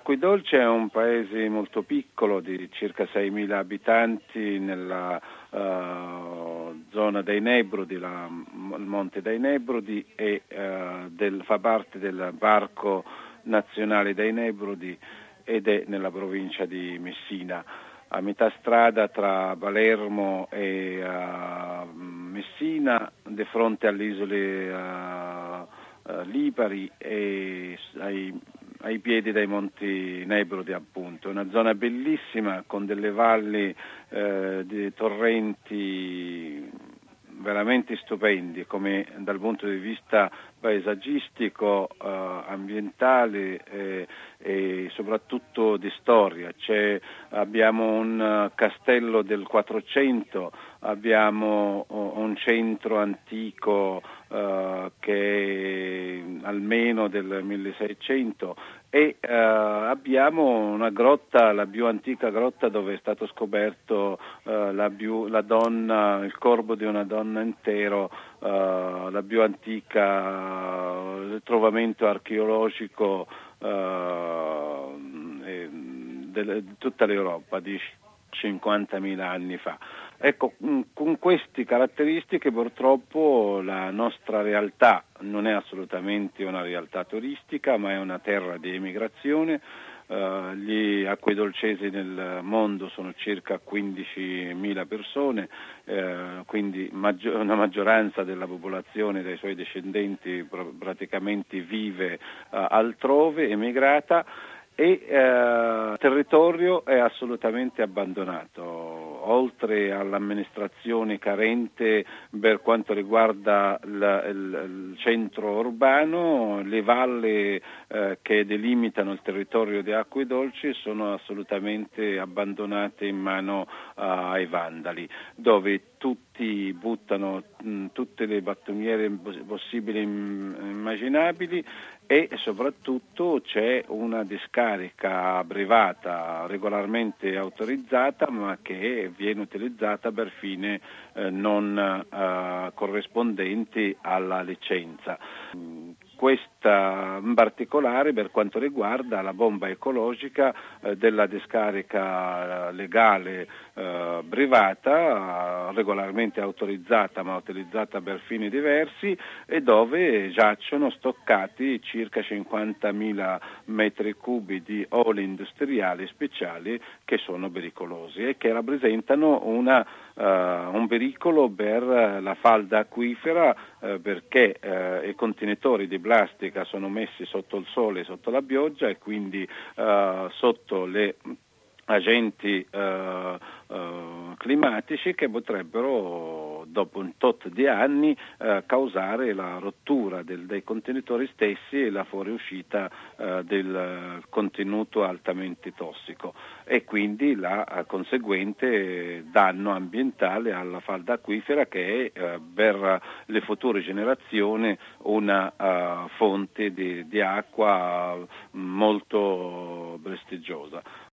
Acquidolce è un paese molto piccolo di circa 6.000 abitanti nella zona dei Nebrodi, il monte dei Nebrodi e fa parte del Parco Nazionale dei Nebrodi ed è nella provincia di Messina, a metà strada tra Palermo e Messina, di fronte alle isole Lipari e ai piedi dei Monti Nebrodi, appunto. Una zona bellissima con delle valli di torrenti veramente stupendi, come dal punto di vista paesaggistico, ambientale e soprattutto di storia. Abbiamo un castello del 400, abbiamo un centro antico che è almeno del 1600 e abbiamo una grotta, la più antica grotta dove è stato scoperto il corpo di una donna intero, la più antica ritrovamento archeologico di tutta l'Europa di 50.000 anni fa. Ecco, con queste caratteristiche purtroppo la nostra realtà non è assolutamente una realtà turistica, ma è una terra di emigrazione. Gli acquedolcesi nel mondo sono circa 15.000 persone, quindi una maggioranza della popolazione dei suoi discendenti praticamente vive altrove, emigrata, e il territorio è assolutamente abbandonato. Oltre all'amministrazione carente per quanto riguarda il centro urbano, le valli che delimitano il territorio di Acquedolci sono assolutamente abbandonate in mano ai vandali, dove tutti buttano tutte le battumiere possibili e immaginabili, e soprattutto c'è una discarica privata regolarmente autorizzata ma che viene utilizzata per fini non corrispondenti alla licenza. Questa in particolare per quanto riguarda la bomba ecologica della discarica legale privata, regolarmente autorizzata ma utilizzata per fini diversi, e dove giacciono stoccati circa 50.000 metri cubi di oli industriali speciali che sono pericolosi e che rappresentano un pericolo per la falda acquifera, perché i contenitori di plastica sono messi sotto il sole, sotto la pioggia, e quindi sotto le agenti climatici che potrebbero dopo un tot di anni causare la rottura dei contenitori stessi e la fuoriuscita del contenuto altamente tossico, e quindi la conseguente danno ambientale alla falda acquifera, che è per le future generazioni una fonte di acqua molto prestigiosa.